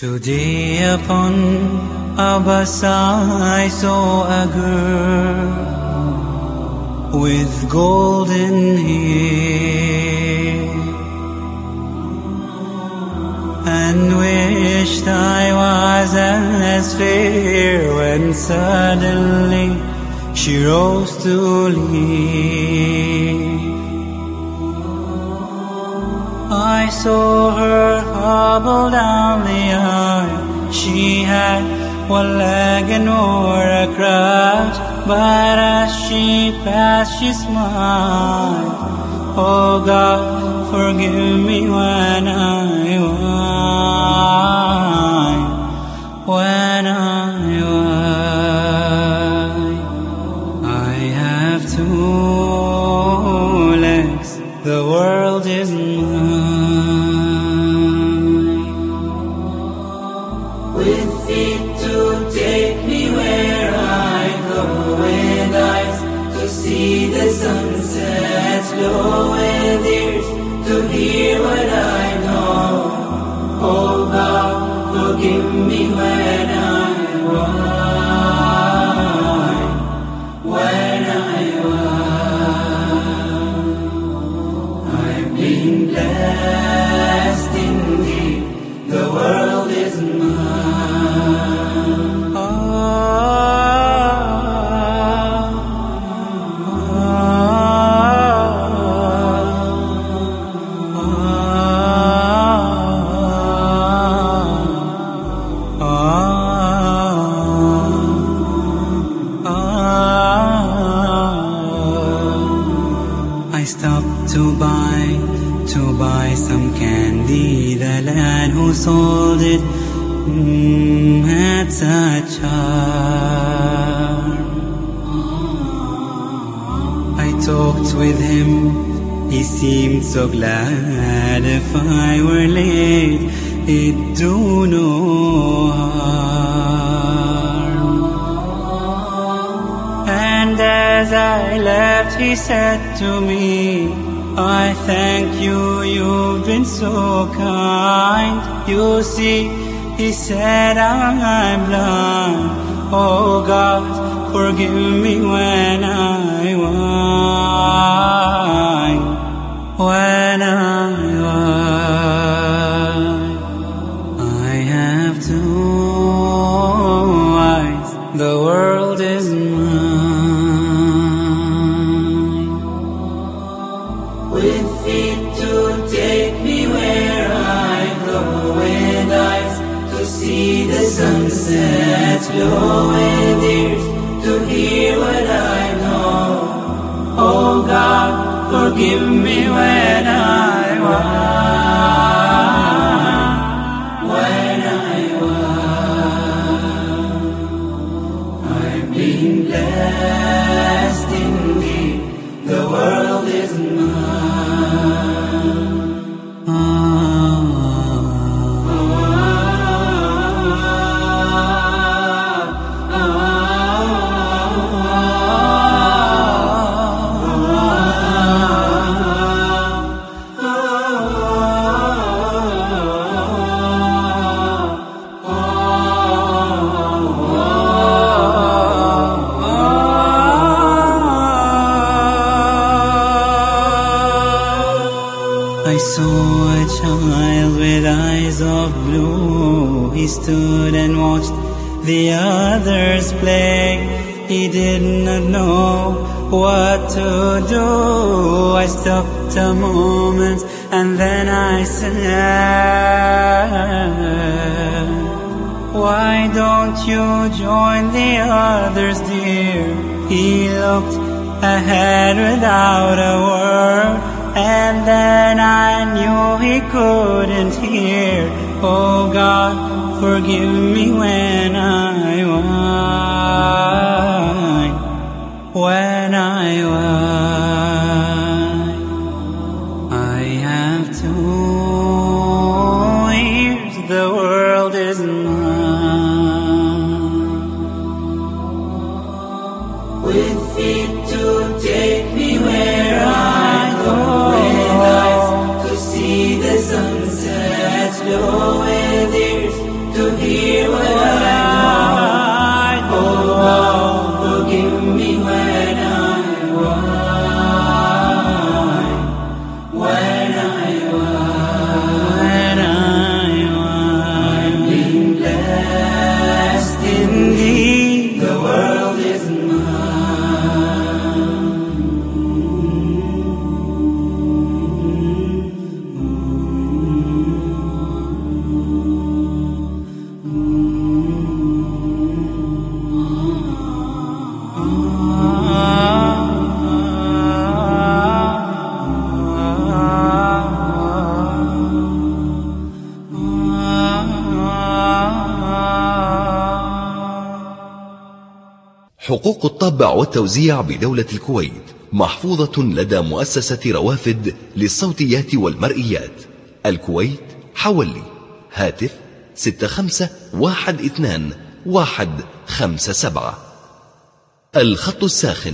Today upon a bus I saw a girl with golden hair, and wished I was as fair, when suddenly she rose to leave. I saw her hobble down the aisle. She had one leg and wore a crutch, but as she passed she smiled. Oh God, forgive me when I whine, when I whine. I have two legs, the world is mine. With feet to take me where I go, with eyes to see the sunsets glow, with ears to hear what I know. Oh God, forgive me when I whine, when I whine. I've been blessed indeed, the world is mine. I stopped to buy some candy. The lad who sold it had such charm. I talked with him, he seemed so glad. If I were late, it'd do no harm. And as I left, he said to me, I thank you, you've been so kind. You see, he said, I'm blind. Oh God, forgive me when I whine, when I whine. I have two eyes, the world is mine. With feet to take me where I go, with eyes to see the sunsets glow, with ears to hear what I know. Oh God, forgive me when I whine, when I whine. I've been blessed indeed, the world is mine. I saw a child with eyes of blue. He stood and watched the others play. He did not know what to do. I stopped a moment and then I said, why don't you join the others, dear? He looked ahead without a word, and then I knew he couldn't hear. Oh God, forgive me when I whine, when I whine. I have two ears, the world is mine. With feet to take me where I go, with eyes to see the sunsets glow, with ears to hear what I know. Oh, forgive me when I whine, when I whine. I've been blessed indeed, the world is حقوق الطبع والتوزيع بدولة الكويت محفوظة لدى مؤسسة روافد للصوتيات والمرئيات، الكويت، حولي، هاتف 6512-157، الخط الساخن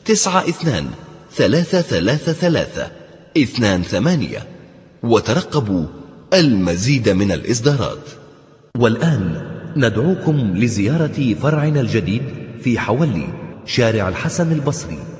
92-333-28، وترقبوا المزيد من الإصدارات. والآن ندعوكم لزيارة فرعنا الجديد في حولي، شارع الحسن البصري.